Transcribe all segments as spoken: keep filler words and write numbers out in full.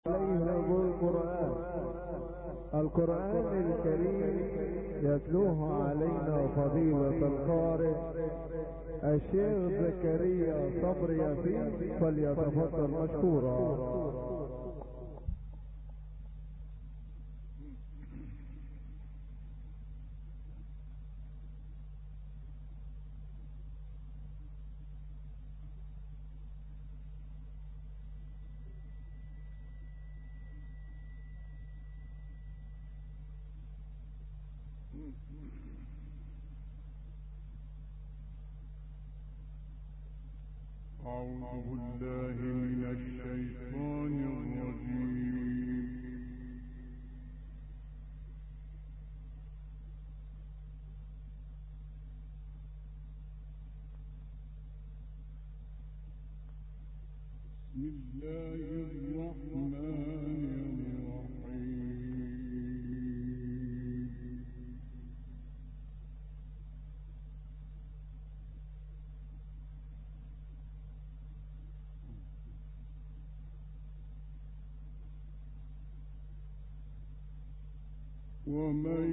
عليهم القرآن القرآن الكريم يتلوه علينا فضيلة القارئ الشيخ زكريا صبر ياسين، فليتفضل مشكورا. أعوذ بالله من الشيطان الرجيم. بسم الله الرحمن الرحيم. ومن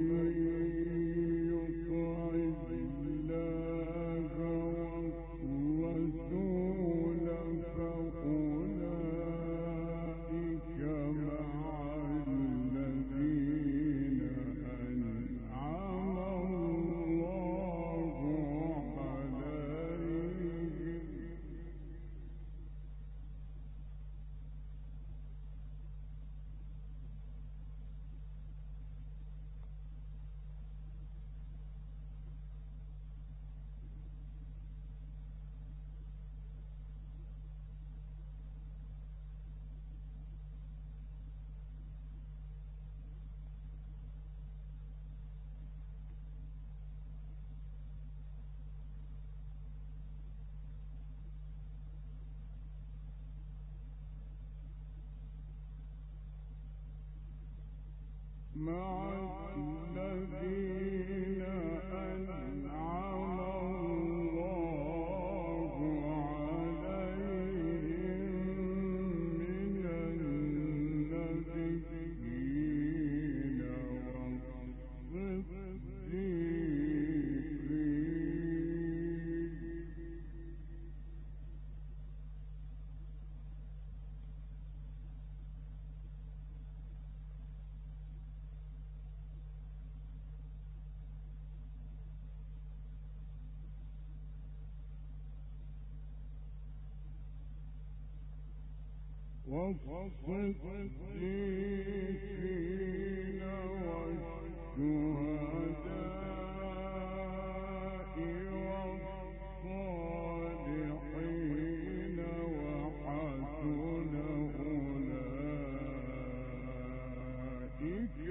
يطع الله والرسول فأولئك مع الذين أنعم الله عليهم مع الذين أنعم الله عليهم من النبيين والصديقين والصديقين والشهداء والصالحين وحسن أولئك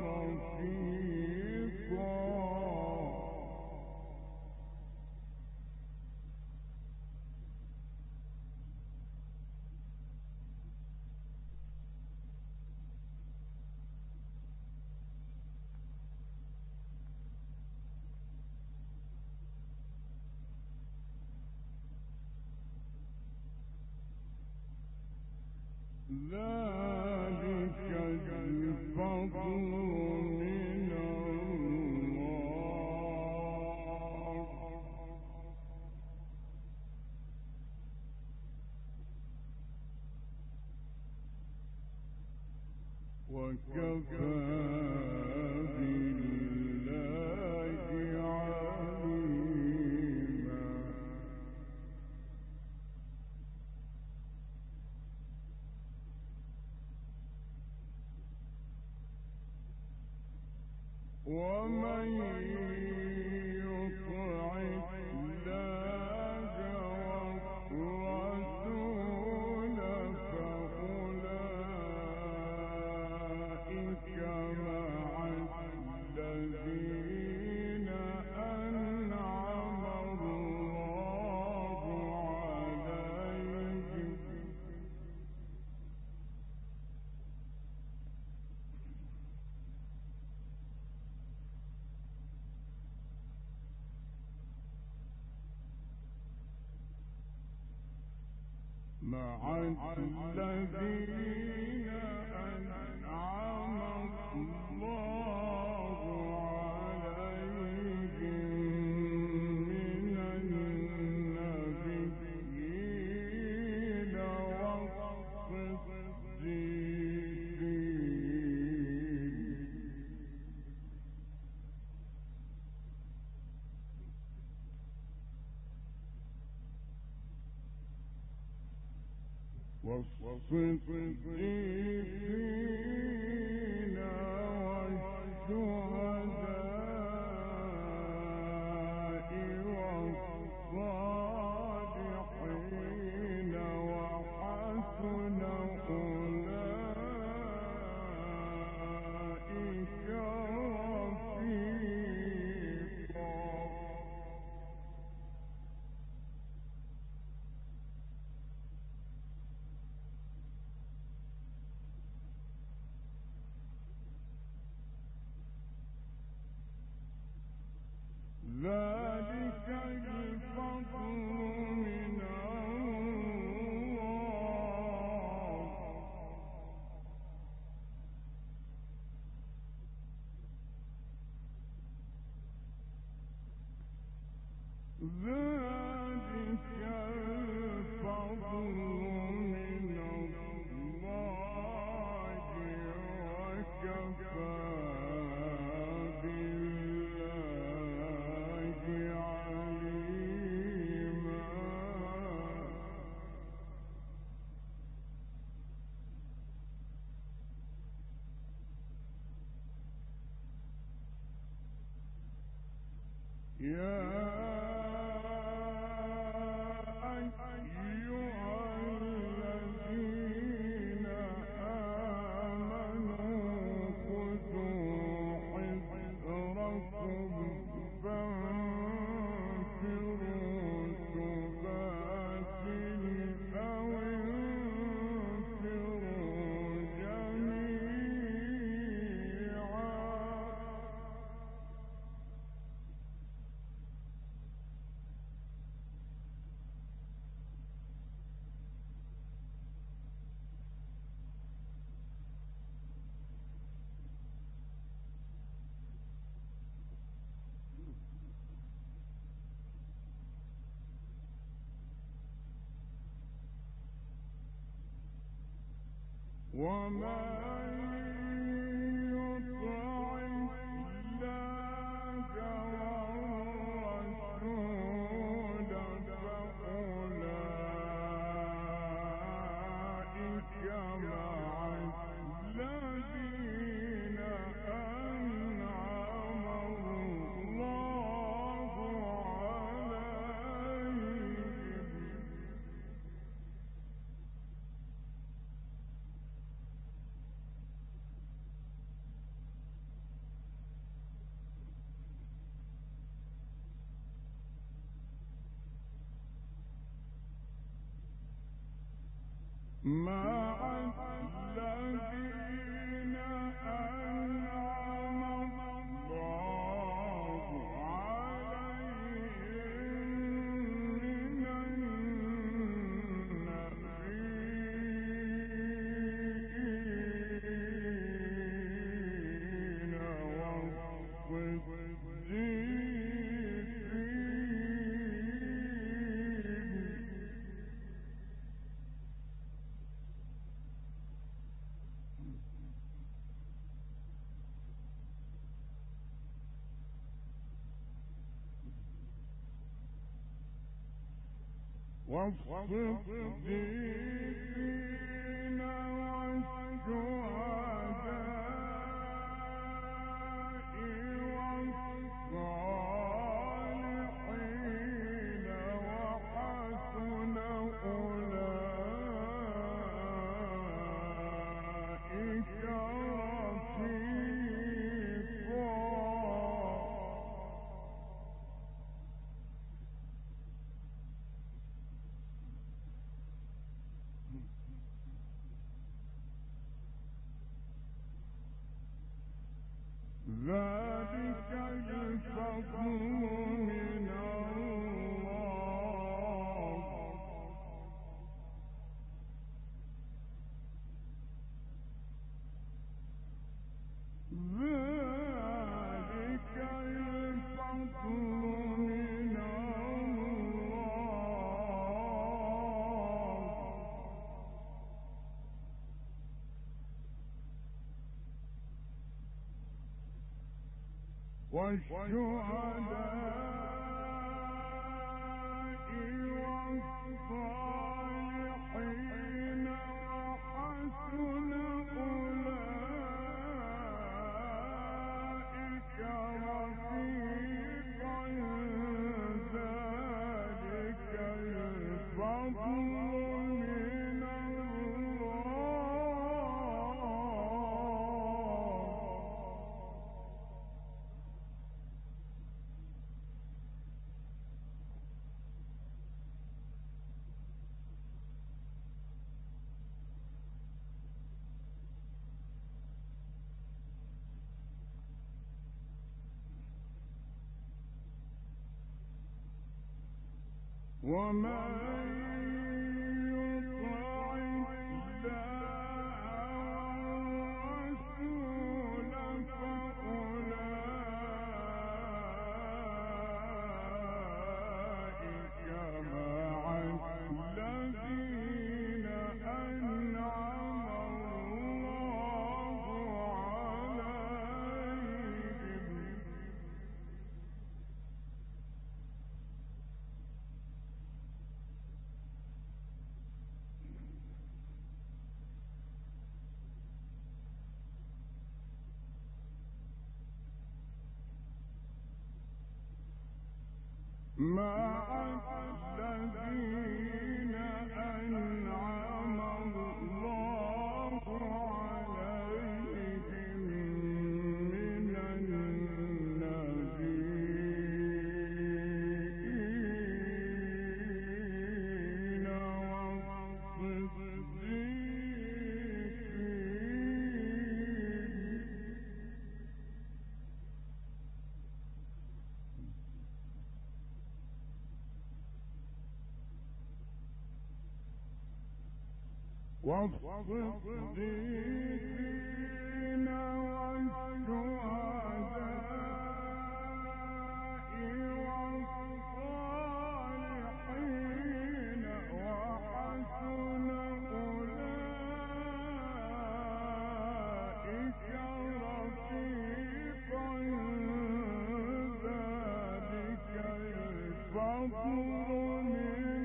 رفيقا. ذلك الفضل من الله وكفى بالله عليما. ومن يطع الله والرسول فأولئك مع الذين أنعم الله عليهم مع الذين والصديقين والشهداء والصالحين وحسن أولئك رفيقا. ذلك الفضل من الله. ذلك الفضل من الله وكفى بالله عليما. يا أيها الذين آمنوا خذوا حذركم فانفروا ثبات أو انفروا جميعا. ومن يطع الله والرسول فأولئك مع الذين أنعم الله عليهم. مع الذين أنعم الله عليهم من النبيين والصديقين. والصديقين والشهداء والصالحين وحسن أولئك رفيقا. ذلك الفضل من الله. ذلك الفضل من الله. والصالحين وحسن أولئك رفيقا ذلك الفضل من ومن يطع الله والرسول فأولئك مع الذين أنعم الله عليهم مع الذين أنعم الله عليهم من النبيين والصديقين والشهداء والصالحين وحسن أولئك رفيقا ذلك الفضل من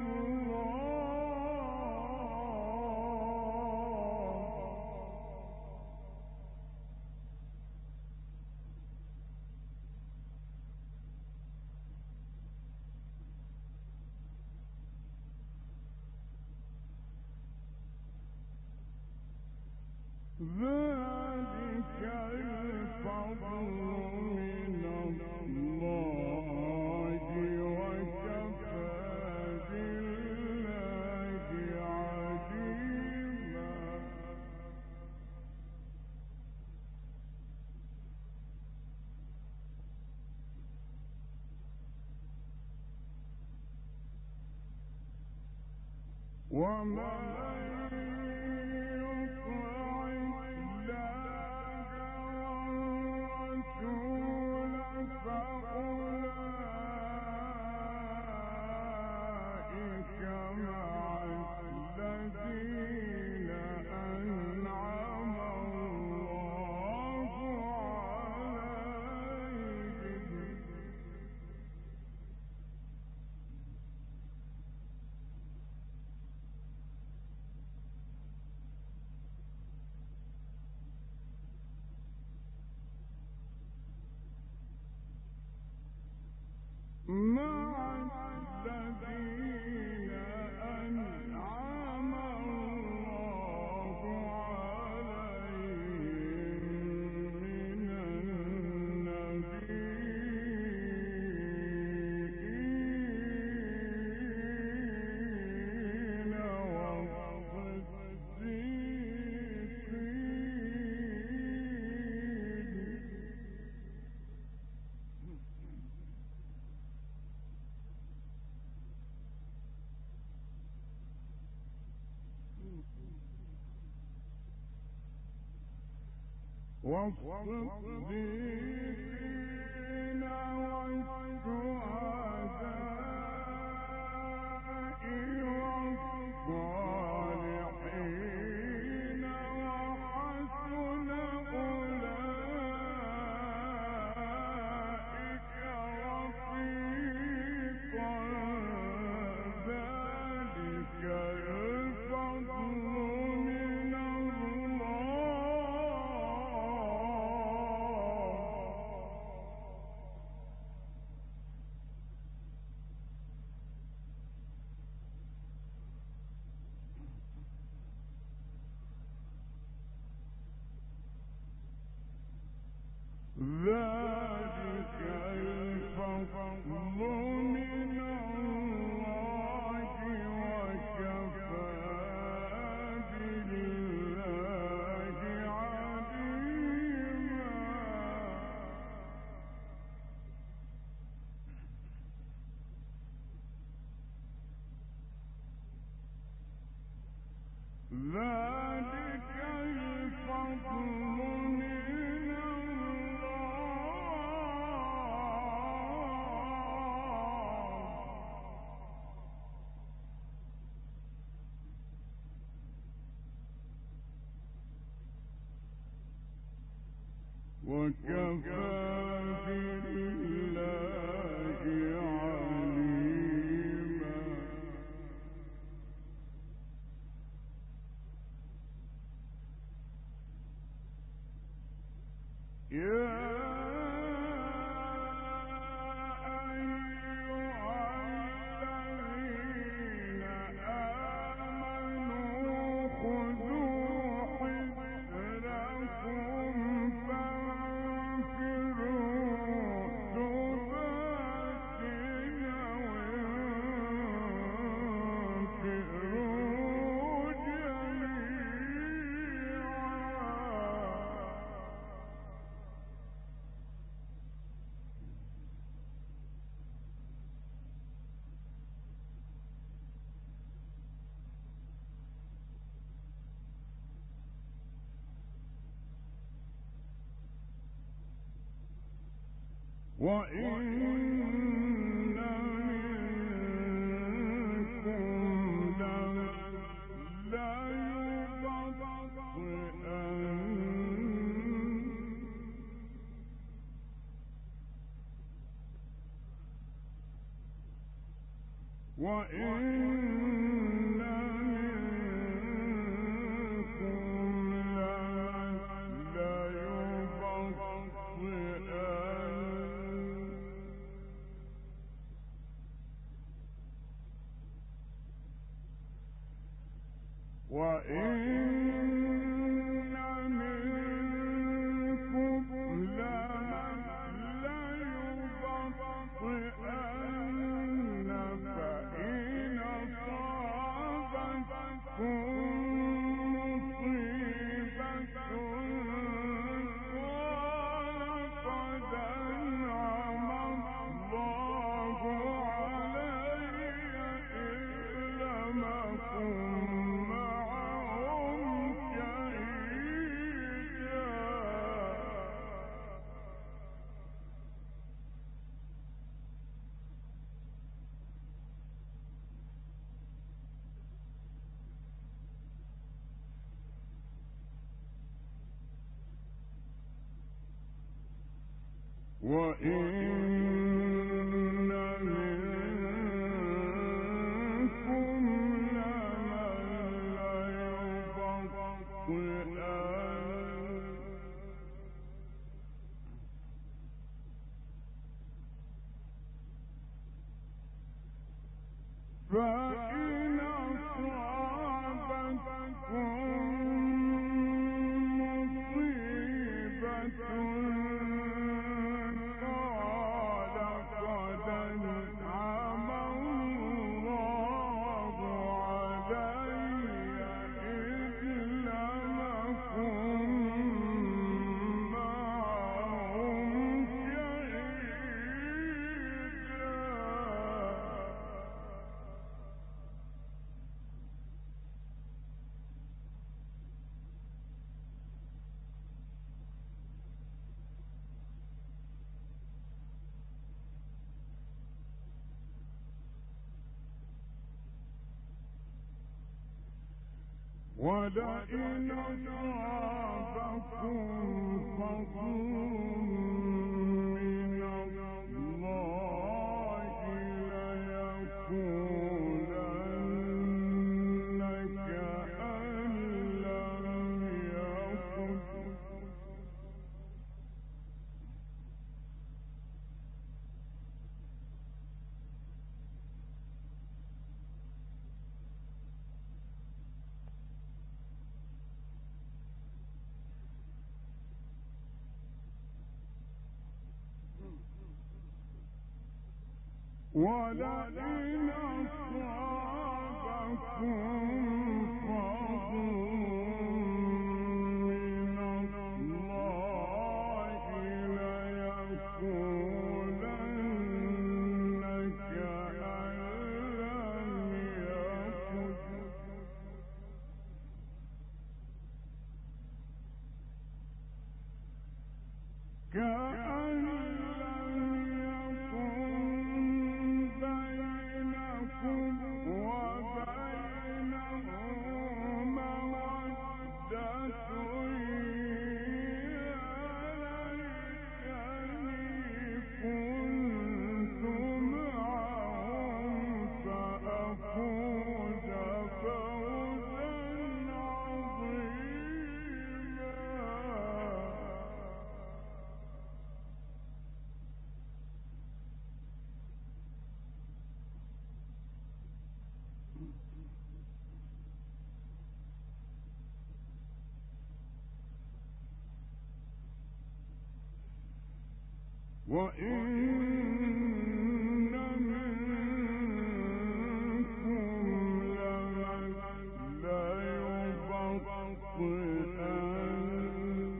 ذلك الفضل من الله وكفى بالله عليما وما مع الذين أنعم الله عليهم من النبيين والصديقين والشهداء والصالحين وحسن أولئك ذلك الفضل من الله وكفى بالله عليما. ذلك الفضل من الله وكفى بالله عليما. يا وإن منكم ليبطئن وإن وإن منكم لمن ليبطئن فإن أصابتكم مصيبة قال قد أنعم الله علي إذ لم أكن وإن منكم لمن ليبطئن فإن أصابتكم مصيبة ولئن أصابكم فضل من الله ليقولن كأن لم يكن ولئن أصابكم فضل من الله ليقولن كأن لم يكن كأن لم يكن بينكم وبينه مودة يا ليتني كنت معهم فأفوز فوزا وإن منكم لمن ليبطئن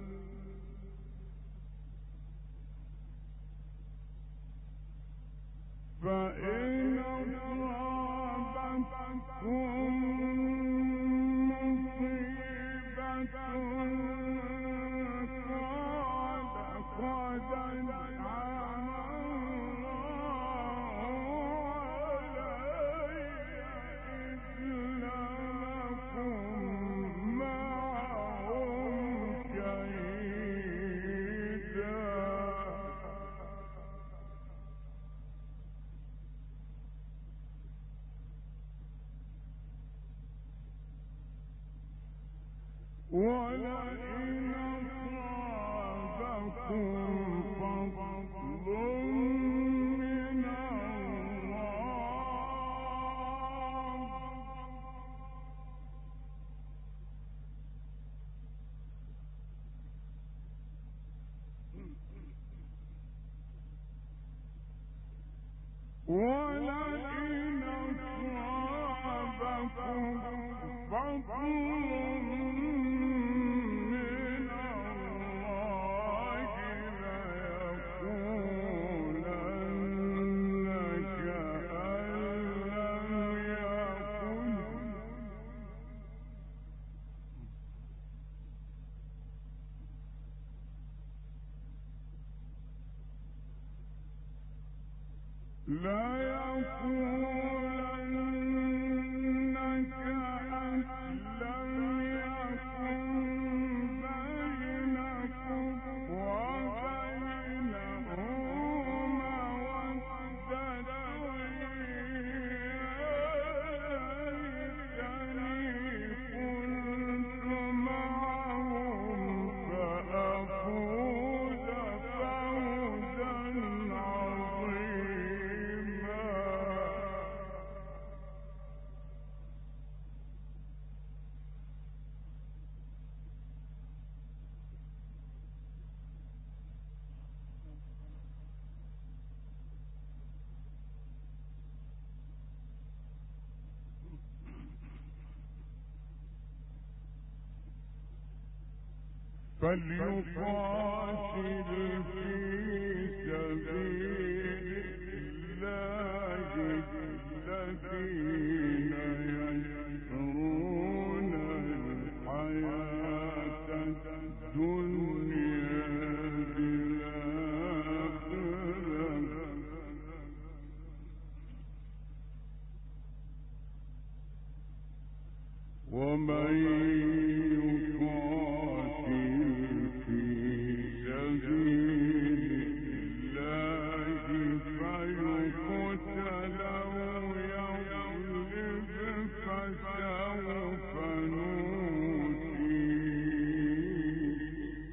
فإن أصابتكم مصيبة قد أنعم الله علي إذ لم أكن معهم شهيدا ولئن أصابكم فضل من الله ولئن أصابكم فضل لا يقولن كأن لم يكن بينكم وبينه مودة كنت معهم فأفوز فوزا عظيما فليقاتل في سبيل الله الذين يشرون الحياة الدنيا بالآخرة ومن فسوف نؤتيه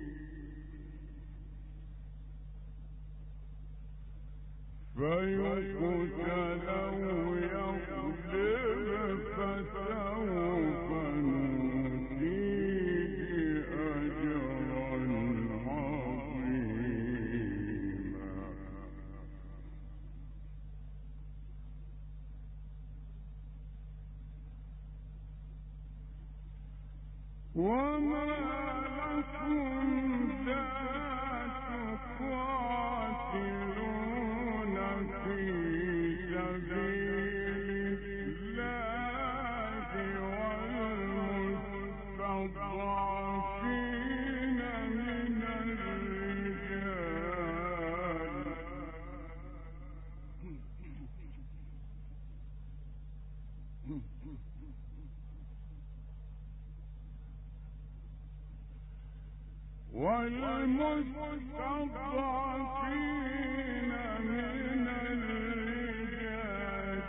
والمستضعفين من الرجال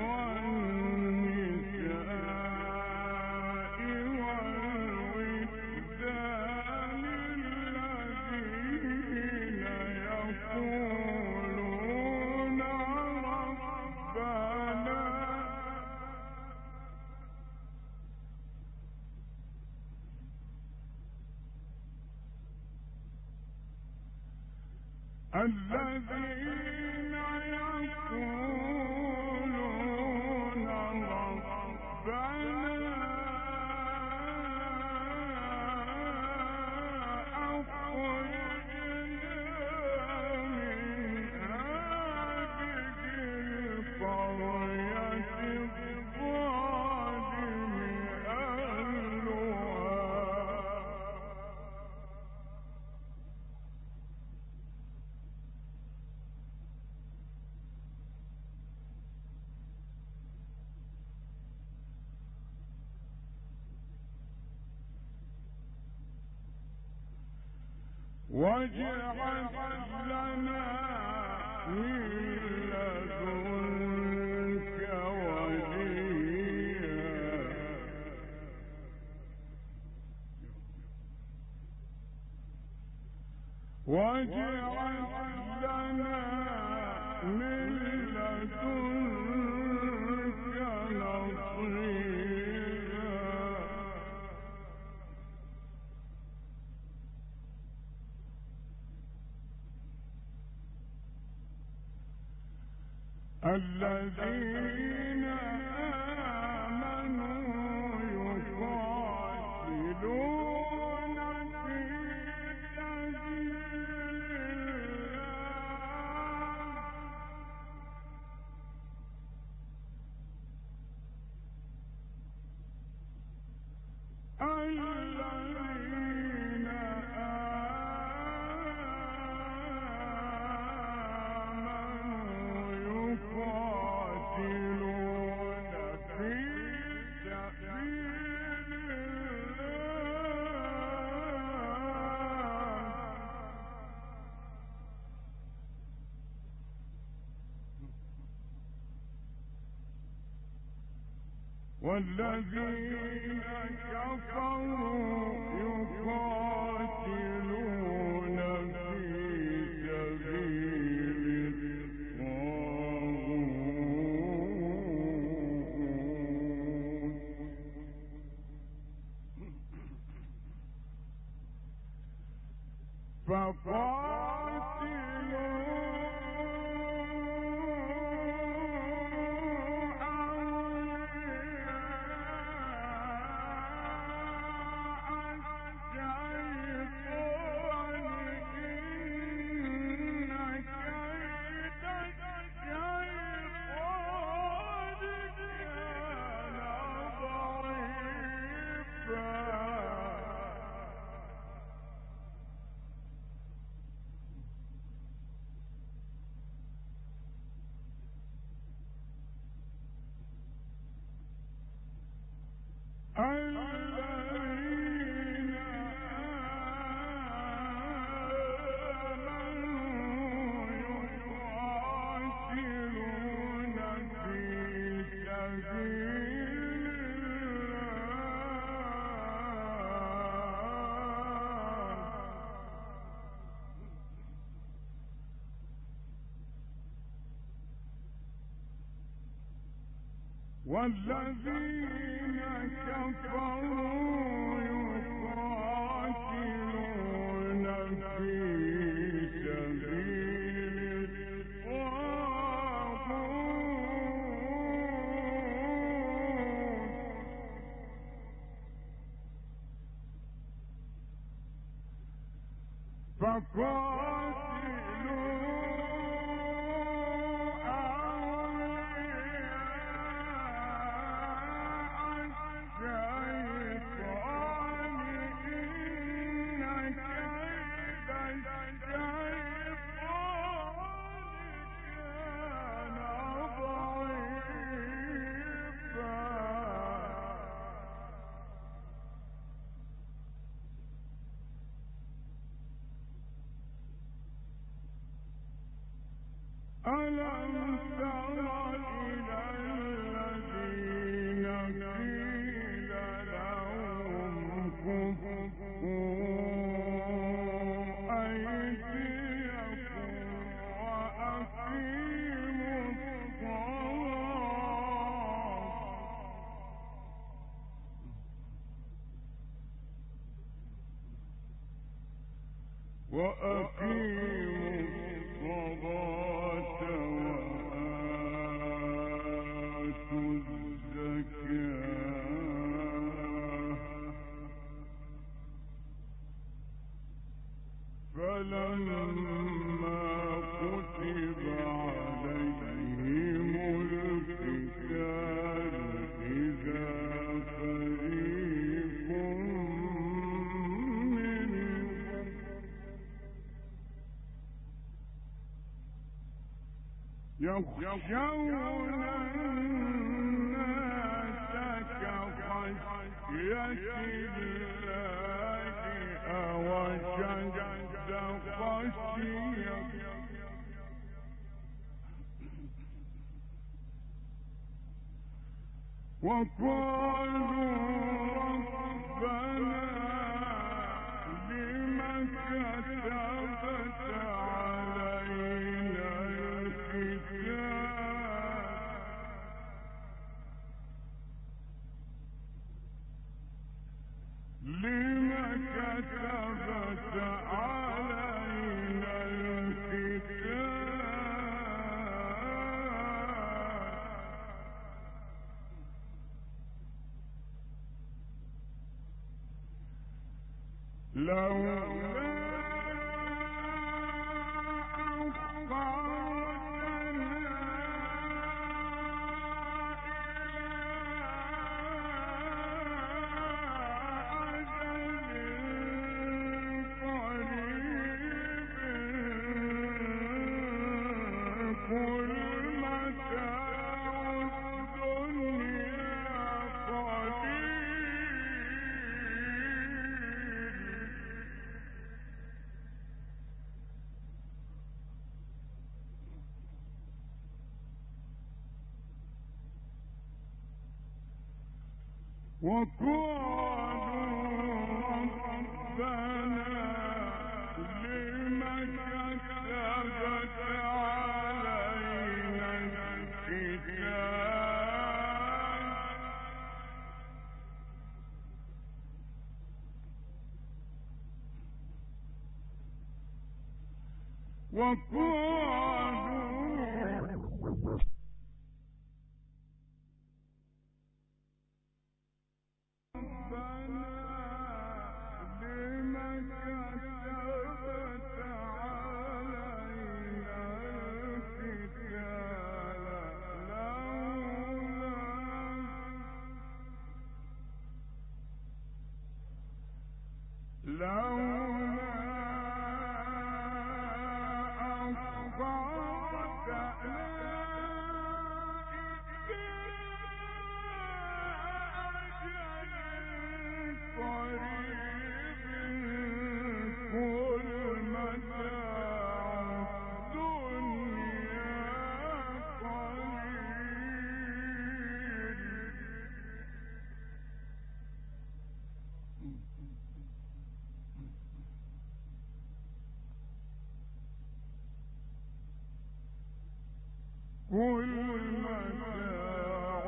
والنساء والولدان الذين يقولون ربنا الذين يقولون ربنا أخرجنا من هذه القرية الظالم أهلها واجعل لنا من لدنك وليا واجعل لنا من لدنك نصيرا الذين آمنوا يقاتلون في سبيل الله الذين يقاتلون في سبيل الله والذين كفروا يقاتلون في سبيل فقاتلوا الذين آمنوا يقاتلون في سبيل الله والذين كفروا يقاتلون في سبيل الطاغوت فقاتلوا ألم تر إلى الذين قيل لهم كفوا أيديكم وأقيموا الصلاة وأقيموا الصلاة وآتوا الزكاة فلما كتب عليهم القتال إذا فريق منهم يخشون الناس كخشية الله أو أشد خشية وقالوا ربنا لم كتبت علينا لما كتبت علينا الكتاب لولا وقالوا ربنا لم كتبت علينا الكتاب وقالوا لولا أخرتنا إلى أجل قريب قل متاع الدنيا قليل قل متاع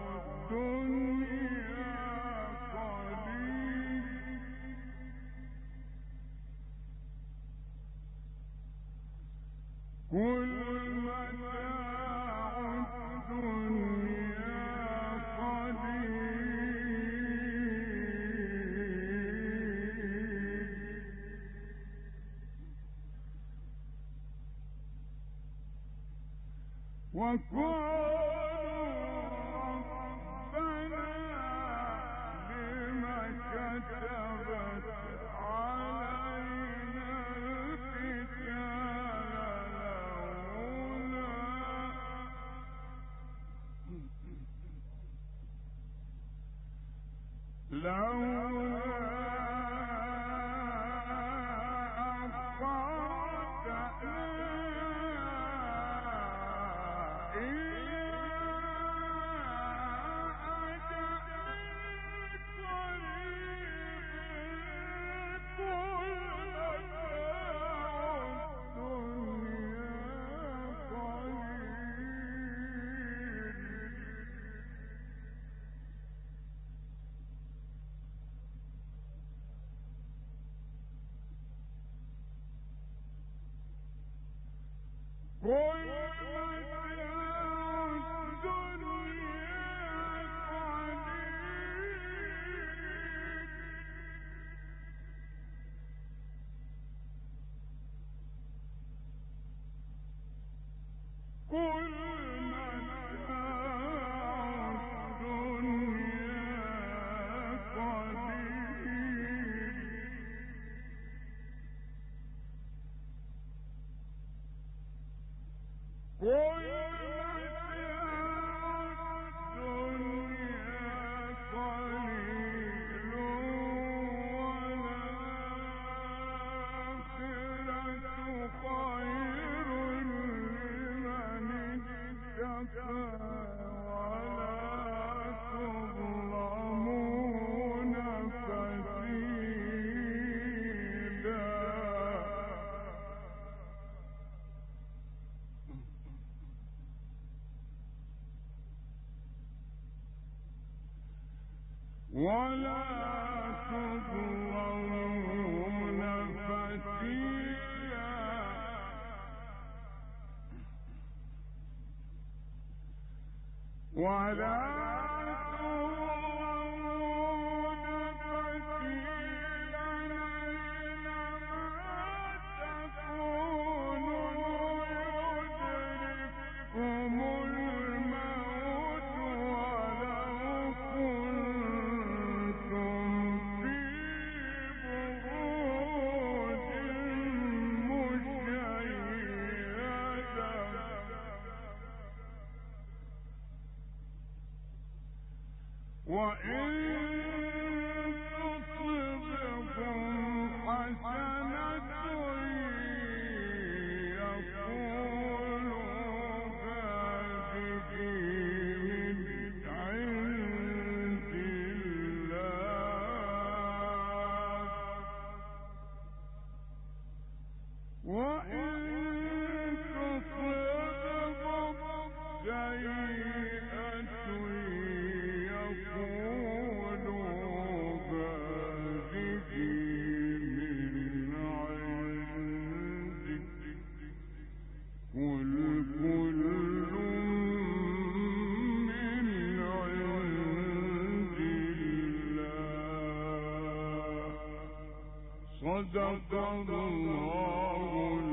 الدنيا قليل قل متاع الدنيا قليل وقالوا ربنا لم كتبت علينا القتال لولا لولا أخرتنا ولا تظلمون فتيلا ولا تظلمون فتيلا أينما تكونوا يدرككم الموت ولو كنتم في بروج مشيدة وإن تصبكم حسنة يقولوا هذه من عند الله وإن تصبكم سيئة صدق الله